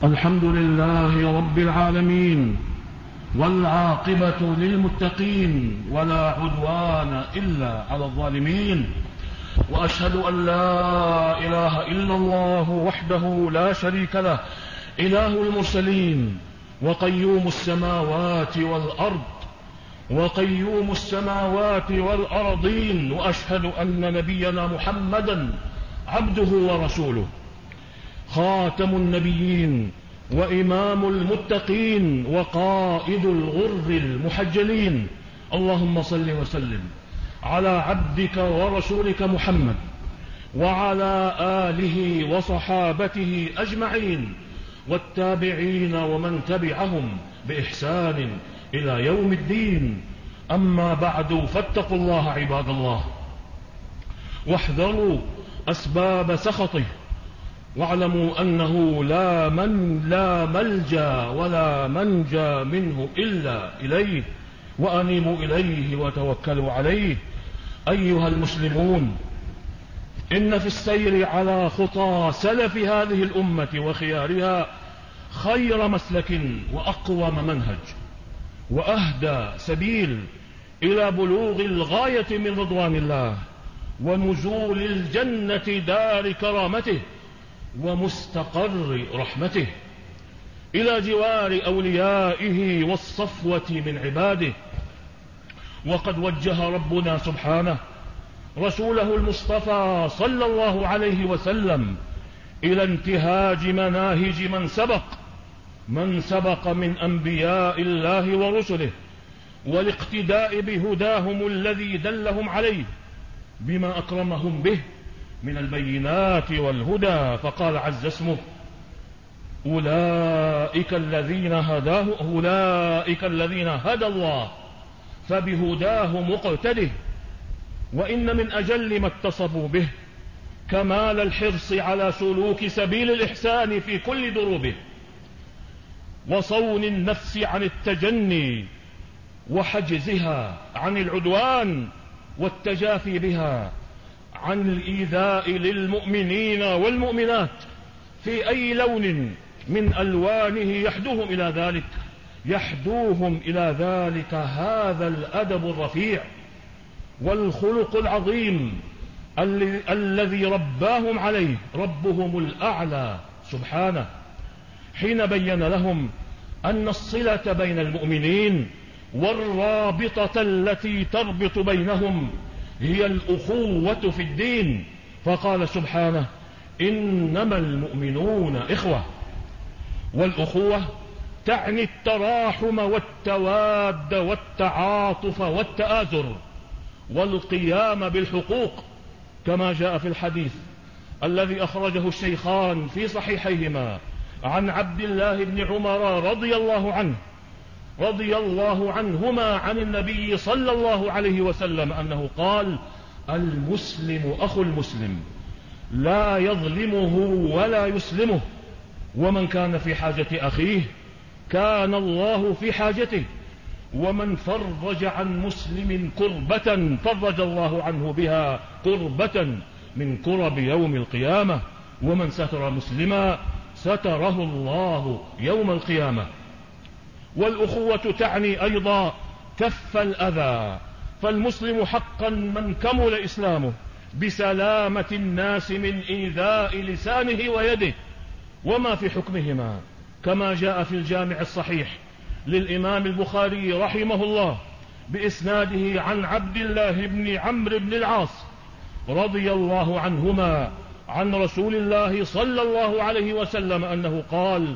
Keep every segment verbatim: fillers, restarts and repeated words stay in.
الحمد لله رب العالمين، والعاقبة للمتقين، ولا عدوان إلا على الظالمين. وأشهد أن لا إله إلا الله وحده لا شريك له، إله المرسلين وقيوم السماوات والأرض وقيوم السماوات والأرضين. وأشهد أن نبينا محمدا عبده ورسوله، خاتم النبيين وإمام المتقين وقائد الغر المحجلين. اللهم صل وسلم على عبدك ورسولك محمد وعلى آله وصحابته أجمعين، والتابعين ومن تبعهم بإحسان إلى يوم الدين. أما بعد، فاتقوا الله عباد الله، واحذروا أسباب سخطه، واعلموا أنه لا من لا ملجأ ولا منجى منه إلا إليه، وأنيبوا إليه وتوكلوا عليه. أيها المسلمون، إن في السير على خطى سلف هذه الأمة وخيارها خير مسلك وأقوم منهج وأهدى سبيل إلى بلوغ الغاية من رضوان الله ونزول الجنة دار كرامته ومستقر رحمته، إلى جوار أوليائه والصفوة من عباده. وقد وجه ربنا سبحانه رسوله المصطفى صلى الله عليه وسلم إلى انتهاج مناهج من سبق من سبق من أنبياء الله ورسله، والاقتداء بهداهم الذي دلهم عليه بما أكرمهم به من البينات والهدى. فقال عز اسمه: أولئك الذين هداه أولئك الذين هدى الله فبهداه مقتده. وإن من أجل ما اتصفوا به كمال الحرص على سلوك سبيل الإحسان في كل دروبه، وصون النفس عن التجني وحجزها عن العدوان والتجافي بها، عن الإيذاء للمؤمنين والمؤمنات في أي لون من ألوانه يحدوهم إلى ذلك يحدوهم إلى ذلك هذا الأدب الرفيع والخلق العظيم الذي رباهم عليه ربهم الأعلى سبحانه، حين بين لهم أن الصلة بين المؤمنين والرابطة التي تربط بينهم هي الأخوة في الدين. فقال سبحانه: إنما المؤمنون إخوة. والأخوة تعني التراحم والتواد والتعاطف والتآزر والقيام بالحقوق، كما جاء في الحديث الذي أخرجه الشيخان في صحيحيهما عن عبد الله بن عمر رضي الله عنه رضي الله عنهما عن النبي صلى الله عليه وسلم أنه قال: المسلم أخو المسلم لا يظلمه ولا يسلمه، ومن كان في حاجة أخيه كان الله في حاجته، ومن فرج عن مسلم كربة فرج الله عنه بها كربة من كرب يوم القيامة، ومن ستر مسلما ستره الله يوم القيامة. والأخوة تعني أيضا كف الأذى، فالمسلم حقا من كمل إسلامه بسلامة الناس من إيذاء لسانه ويده وما في حكمهما، كما جاء في الجامع الصحيح للإمام البخاري رحمه الله بإسناده عن عبد الله بن عمرو بن العاص رضي الله عنهما عن رسول الله صلى الله عليه وسلم أنه قال: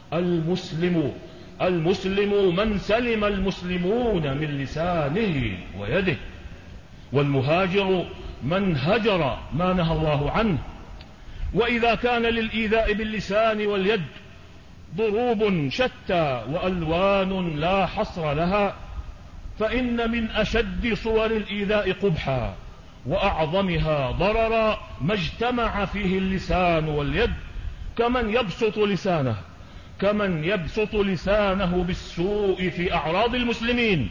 المسلم المسلم من سلم المسلمون من لسانه ويده، والمهاجر من هجر ما نهى الله عنه. وإذا كان للإيذاء باللسان واليد ضروب شتى وألوان لا حصر لها، فإن من أشد صور الإيذاء قبحا وأعظمها ضررا ما اجتمع فيه اللسان واليد، كمن يبسط لسانه كمن يبسط لسانه بالسوء في أعراض المسلمين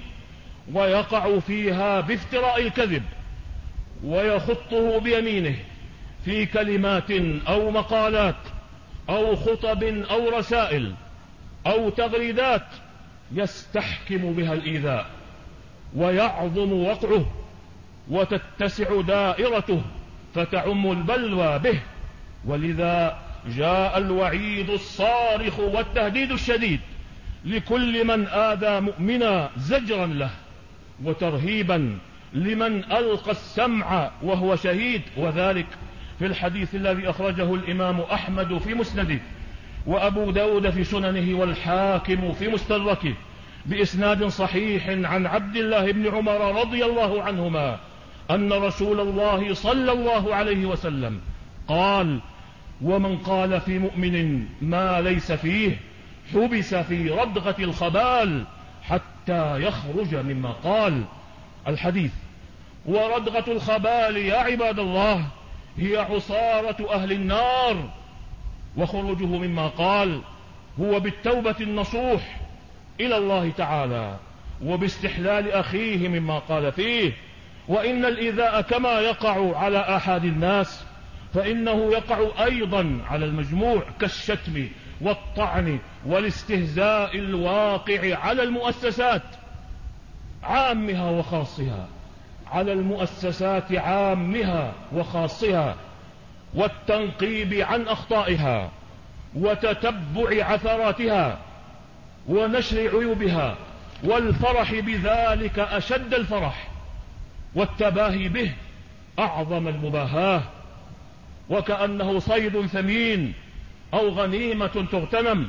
ويقع فيها بافتراء الكذب، ويخطه بيمينه في كلمات أو مقالات أو خطب أو رسائل أو تغريدات يستحكم بها الإيذاء ويعظم وقعه وتتسع دائرته فتعم البلوى به. ولذا جاء الوعيد الصارخ والتهديد الشديد لكل من آذى مؤمنا زجرا له وترهيبا لمن ألقى السمع وهو شهيد، وذلك في الحديث الذي أخرجه الإمام أحمد في مسنده وأبو داود في سننه والحاكم في مستدركه بإسناد صحيح عن عبد الله بن عمر رضي الله عنهما أن رسول الله صلى الله عليه وسلم قال: ومن قال في مؤمن ما ليس فيه حبس في ردغة الخبال حتى يخرج مما قال. الحديث. وردغة الخبال يا عباد الله هي عصارة أهل النار، وخروجه مما قال هو بالتوبة النصوح إلى الله تعالى وباستحلال أخيه مما قال فيه. وإن الإيذاء كما يقع على أحد الناس فإنه يقع أيضا على المجموع كالشتم والطعن والاستهزاء الواقع على المؤسسات عامها وخاصها على المؤسسات عامها وخاصها والتنقيب عن أخطائها وتتبع عثراتها ونشر عيوبها والفرح بذلك أشد الفرح والتباهي به أعظم المباهاة، وكأنه صيد ثمين أو غنيمة تغتنم،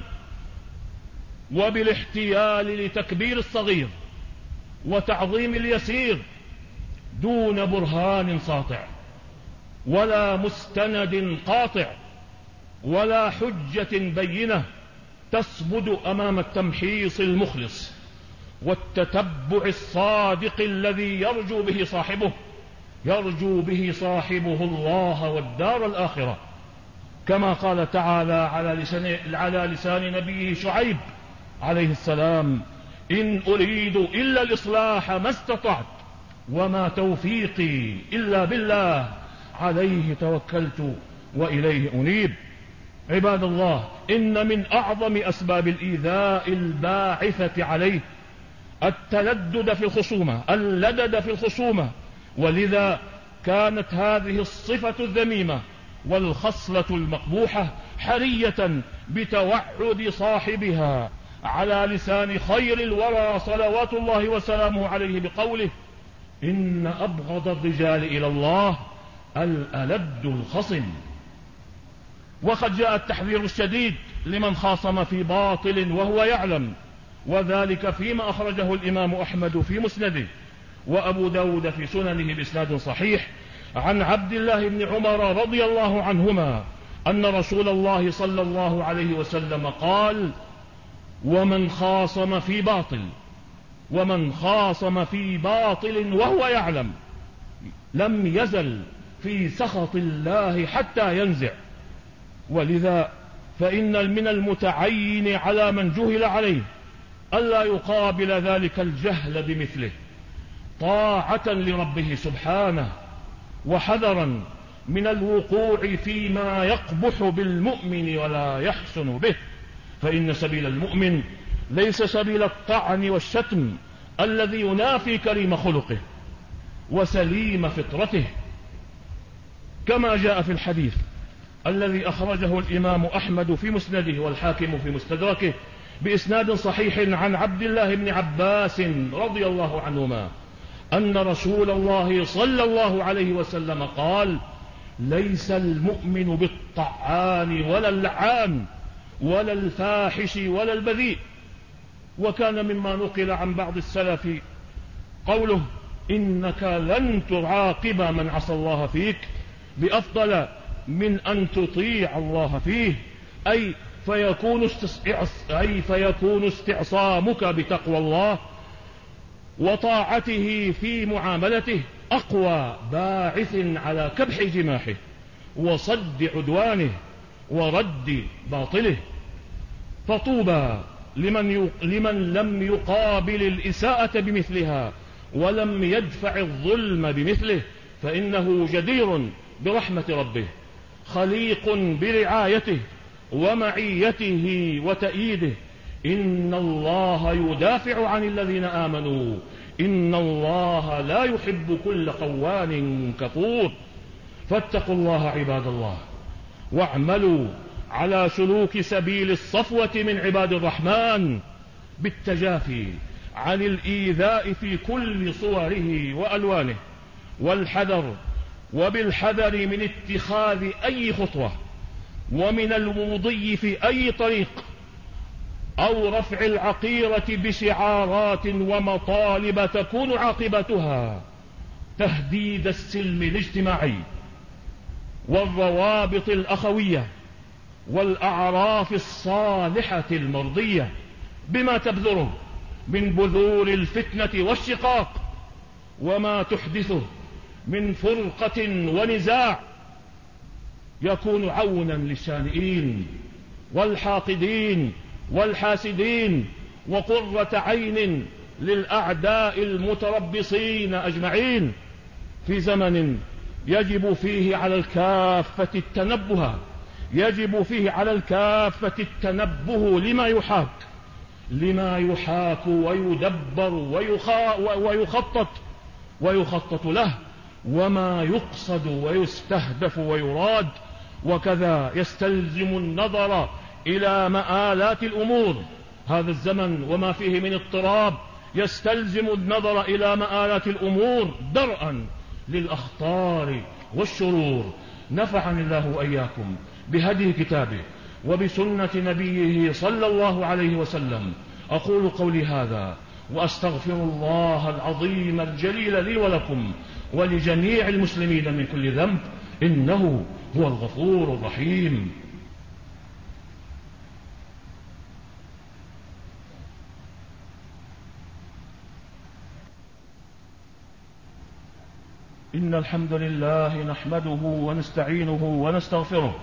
وبالاحتيال لتكبير الصغير وتعظيم اليسير دون برهان ساطع ولا مستند قاطع ولا حجة بينة تثبت أمام التمحيص المخلص والتتبع الصادق الذي يرجو به صاحبه يرجو به صاحبه الله والدار الآخرة، كما قال تعالى على لسان, على لسان نبيه شعيب عليه السلام: إن أريد إلا الإصلاح ما استطعت وما توفيقي إلا بالله عليه توكلت وإليه أنيب. عباد الله، إن من أعظم أسباب الإيذاء الباعثة عليه التلدد في الخصومة اللدد في الخصومة، ولذا كانت هذه الصفة الذميمة والخصلة المقبوحة حرية بتوعد صاحبها على لسان خير الورى صلوات الله وسلامه عليه بقوله: إن أبغض الرجال إلى الله الألد الخصم. وقد جاء التحذير الشديد لمن خاصم في باطل وهو يعلم، وذلك فيما أخرجه الإمام أحمد في مسنده وأبو داود في سننه بإسناد صحيح عن عبد الله بن عمر رضي الله عنهما أن رسول الله صلى الله عليه وسلم قال: ومن خاصم في باطل ومن خاصم في باطل وهو يعلم لم يزل في سخط الله حتى ينزع. ولذا فإن من المتعين على من جهل عليه ألا يقابل ذلك الجهل بمثله طاعة لربه سبحانه وحذرا من الوقوع فيما يقبح بالمؤمن ولا يحسن به، فإن سبيل المؤمن ليس سبيل الطعن والشتم الذي ينافي كريم خلقه وسليم فطرته، كما جاء في الحديث الذي أخرجه الإمام أحمد في مسنده والحاكم في مستدركه بإسناد صحيح عن عبد الله بن عباس رضي الله عنهما أن رسول الله صلى الله عليه وسلم قال: ليس المؤمن بالطعان ولا اللعان ولا الفاحش ولا البذيء. وكان مما نقل عن بعض السلف قوله: إنك لن تعاقب من عصى الله فيك بأفضل من أن تطيع الله فيه، أي فيكون, أي فيكون استعصامك بتقوى الله وطاعته في معاملته أقوى باعث على كبح جماحه وصد عدوانه ورد باطله. فطوبى لمن, لمن لم يقابل الإساءة بمثلها ولم يدفع الظلم بمثله، فإنه جدير برحمة ربه خليق برعايته ومعيته وتأييده. إن الله يدافع عن الذين آمنوا إن الله لا يحب كل خوان كفور. فاتقوا الله عباد الله، واعملوا على سلوك سبيل الصفوة من عباد الرحمن بالتجافي عن الإيذاء في كل صوره وألوانه، والحذر وبالحذر من اتخاذ أي خطوة، ومن المضي في أي طريق، أو رفع العقيرة بشعارات ومطالب تكون عاقبتها تهديد السلم الاجتماعي والروابط الأخوية والأعراف الصالحة المرضية، بما تبذره من بذور الفتنة والشقاق، وما تحدثه من فرقة ونزاع، يكون عونا للشانئين والحاقدين والحاسدين، وقرة عين للأعداء المتربصين أجمعين، في زمن يجب فيه على الكافة التنبه يجب فيه على الكافة التنبه لما يحاك لما يحاك ويدبر ويخطط ويخطط له، وما يقصد ويستهدف ويراد. وكذا يستلزم النظر إلى مآلات الأمور. هذا الزمن وما فيه من اضطراب يستلزم النظر إلى مآلات الأمور درءا للأخطار والشرور. نفعني الله وإياكم بهدي كتابه وبسنة نبيه صلى الله عليه وسلم. أقول قولي هذا وأستغفر الله العظيم الجليل لي ولكم ولجميع المسلمين من كل ذنب، إنه هو الغفور الرحيم. إن الحمد لله نحمده ونستعينه ونستغفره،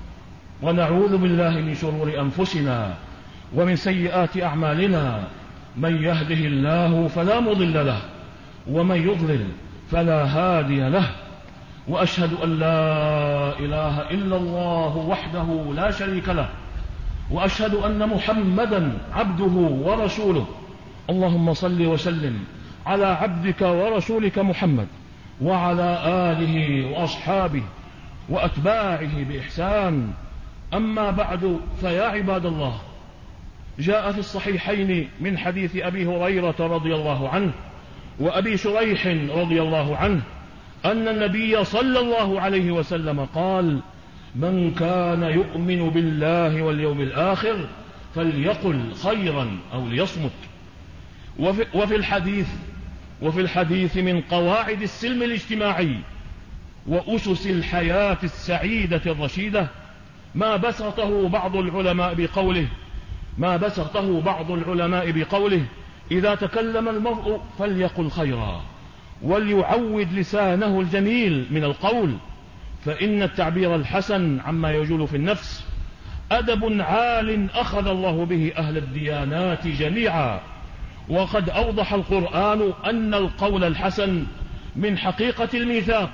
ونعوذ بالله من شرور أنفسنا ومن سيئات أعمالنا. من يهده الله فلا مضل له، ومن يضلل فلا هادي له. وأشهد أن لا إله إلا الله وحده لا شريك له، وأشهد أن محمدا عبده ورسوله. اللهم صل وسلم على عبدك ورسولك محمد وعلى آله وأصحابه وأتباعه بإحسان. أما بعد، فيا عباد الله، جاء في الصحيحين من حديث أبي هريرة رضي الله عنه وأبي شريح رضي الله عنه أن النبي صلى الله عليه وسلم قال: من كان يؤمن بالله واليوم الآخر فليقل خيرا أو ليصمت. وفي, وفي الحديث وفي الحديث من قواعد السلم الاجتماعي وأسس الحياة السعيدة الرشيدة ما بسطه بعض العلماء بقوله ما بسطه بعض العلماء بقوله: إذا تكلم المرء فليقل خيرا، وليعود لسانه الجميل من القول، فإن التعبير الحسن عما يجول في النفس أدب عال أخذ الله به أهل الديانات جميعا. وقد أوضح القرآن أن القول الحسن من حقيقة الميثاق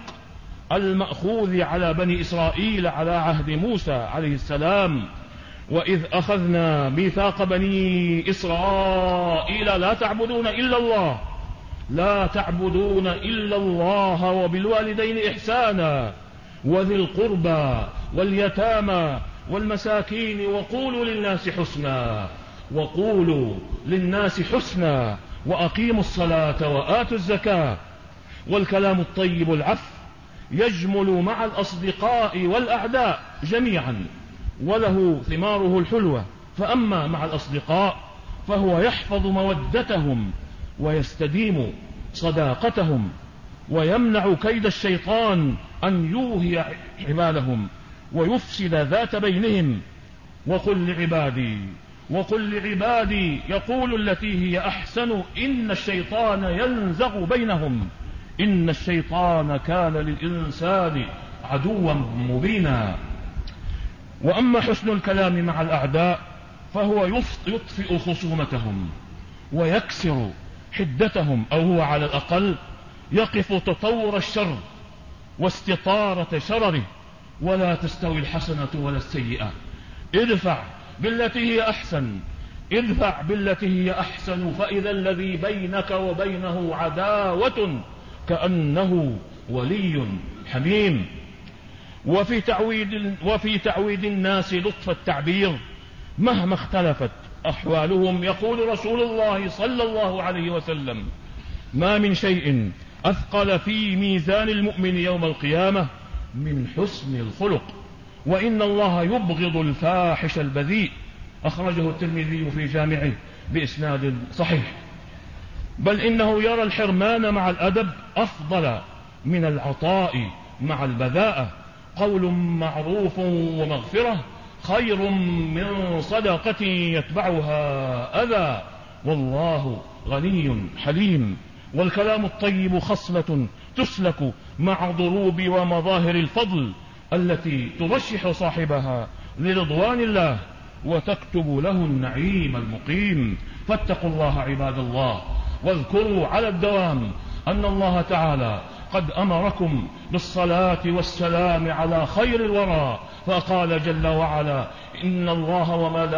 المأخوذ على بني إسرائيل على عهد موسى عليه السلام: وإذ أخذنا ميثاق بني إسرائيل لا تعبدون إلا الله لا تعبدون إلا الله وبالوالدين إحسانا وذي القربى واليتامى والمساكين وقولوا للناس حسنا وقولوا للناس حسنا وأقيموا الصلاة وآتوا الزكاة. والكلام الطيب العف يجمل مع الأصدقاء والأعداء جميعا، وله ثماره الحلوة. فأما مع الأصدقاء فهو يحفظ مودتهم ويستديم صداقتهم، ويمنع كيد الشيطان أن يوهي حبالهم ويفسد ذات بينهم. وقل لعبادي وقل لعبادي يقول التي هي أحسن إن الشيطان ينزغ بينهم إن الشيطان كان للإنسان عدوا مبينا. وأما حسن الكلام مع الأعداء فهو يطفئ خصومتهم ويكسر حدتهم، أو هو على الأقل يقف تطور الشر واستطارة شرره. ولا تستوي الحسنة ولا السيئة ادفع بالتي هي أحسن ادفع بالتي هي أحسن فإذا الذي بينك وبينه عداوة كأنه ولي حميم. وفي تعويد, وفي تعويد الناس لطف التعبير مهما اختلفت أحوالهم. يقول رسول الله صلى الله عليه وسلم: ما من شيء أثقل في ميزان المؤمن يوم القيامة من حسن الخلق، وإن الله يبغض الفاحش البذيء. أخرجه الترمذي في جامعه بإسناد صحيح. بل إنه يرى الحرمان مع الأدب أفضل من العطاء مع البذاءة. قول معروف ومغفرة خير من صدقة يتبعها أذى، والله غني حليم. والكلام الطيب خصلة تسلك مع ضروب ومظاهر الفضل التي ترشح صاحبها لرضوان الله وتكتب له النعيم المقيم. فاتقوا الله عباد الله، واذكروا على الدوام أن الله تعالى قد أمركم بالصلاة والسلام على خير الورى، فقال جل وعلا: إن الله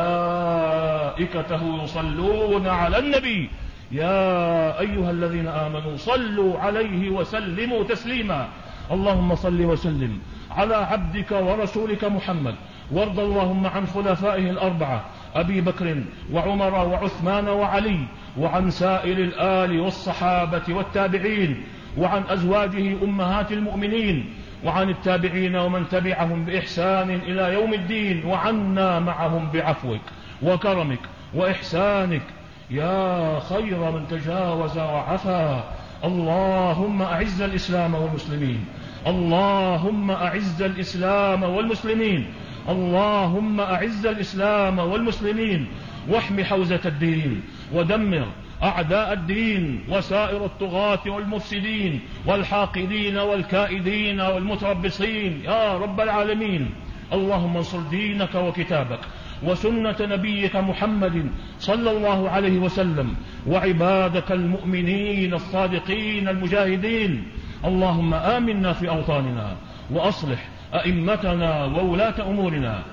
وملائكته يصلون على النبي يا أيها الذين آمنوا صلوا عليه وسلموا تسليما. اللهم صل وسلم على عبدك ورسولك محمد، وارض اللهم عن خلفائه الأربعة أبي بكر وعمر وعثمان وعلي، وعن سائر الآل والصحابة والتابعين، وعن أزواجه أمهات المؤمنين، وعن التابعين ومن تبعهم بإحسان إلى يوم الدين، وعنا معهم بعفوك وكرمك وإحسانك يا خير من تجاوز وعفا. اللهم أعز الإسلام والمسلمين، اللهم أعز الإسلام والمسلمين، اللهم أعز الإسلام والمسلمين، واحم حوزة الدين، ودمر أعداء الدين وسائر الطغاة والمفسدين والحاقدين والكائدين والمتربصين يا رب العالمين. اللهم انصر دينك وكتابك وسنة نبيك محمد صلى الله عليه وسلم وعبادك المؤمنين الصادقين المجاهدين. اللهم آمنا في أوطاننا، وأصلح أئمتنا وولاة أمورنا،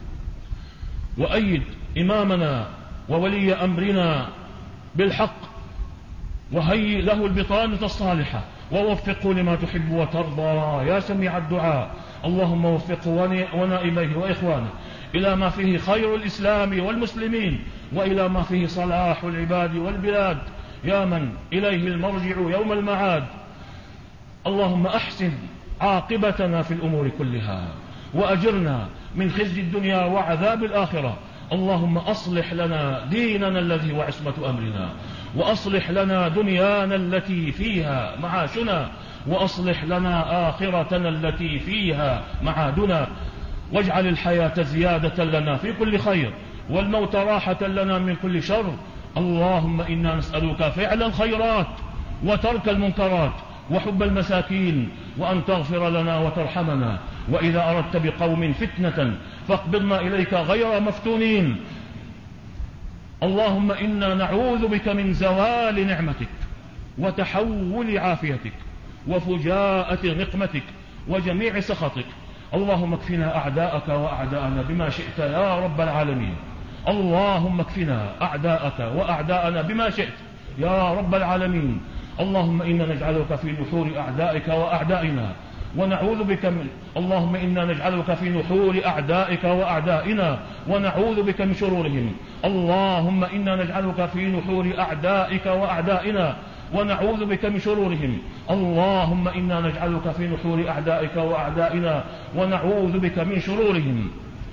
وأيد إمامنا وولي أمرنا بالحق، وهيئ له البطانة الصالحة، ووفقه لما تحب وترضى يا سميع الدعاء. اللهم وفقه ونائبيه وإخوانه إلى ما فيه خير الإسلام والمسلمين، وإلى ما فيه صلاح العباد والبلاد، يا من إليه المرجع يوم المعاد. اللهم أحسن عاقبتنا في الأمور كلها، وأجرنا من خزي الدنيا وعذاب الآخرة. اللهم أصلح لنا ديننا الذي هو عصمة أمرنا، وأصلح لنا دنيانا التي فيها معاشنا، وأصلح لنا آخرتنا التي فيها معادنا، واجعل الحياة زيادة لنا في كل خير، والموت راحة لنا من كل شر. اللهم إنا نسألك فعل الخيرات وترك المنكرات وحب المساكين، وأن تغفر لنا وترحمنا، وإذا أردت بقوم فتنة فاقبضنا إليك غير مفتونين. اللهم إنا نعوذ بك من زوال نعمتك وتحول عافيتك وفجاءة نقمتك وجميع سخطك. اللهم اكفنا أعداءك وأعداءنا بما شئت يا رب العالمين. اللهم اكفنا أعداءك وأعداءنا بما شئت يا رب العالمين. اللهم إنا نجعلك في نحور أعدائك وأعدائنا ونعوذ بك من اللهم إنا نجعلك في نحور أعدائك وأعدائنا ونعوذ بك من شرورهم. اللهم إنا نجعلك في نحور أعدائك وأعدائنا ونعوذ بك من شرورهم. اللهم إنا نجعلك في نحور أعدائك وأعدائنا ونعوذ بك من شرورهم.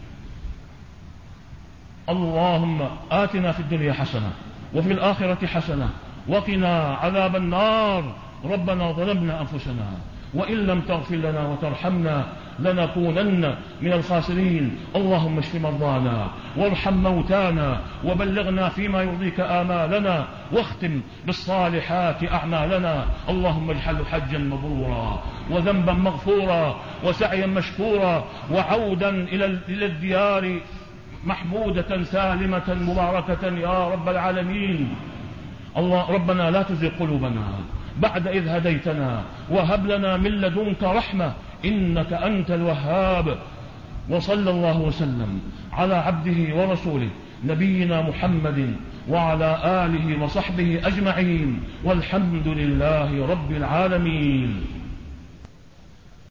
اللهم آتنا في الدنيا حسنة وفي الآخرة حسنة وقنا عذاب النار. ربنا ظلمنا أنفسنا وإن لم تغفر لنا وترحمنا لنكونن من الخاسرين. اللهم اشف مرضانا وارحم موتانا وبلغنا فيما يرضيك آمالنا واختم بالصالحات أعمالنا. اللهم اجعله حجا مبرورا وذنبا مغفورا وسعيا مشكورا وعودا إلى الديار محمودة سالمة مباركة يا رب العالمين. الله ربنا لا تزغ قلوبنا بعد إذ هديتنا وهب لنا من لدنك رحمة إنك أنت الوهاب. وصلى الله وسلم على عبده ورسوله نبينا محمد وعلى آله وصحبه أجمعين، والحمد لله رب العالمين.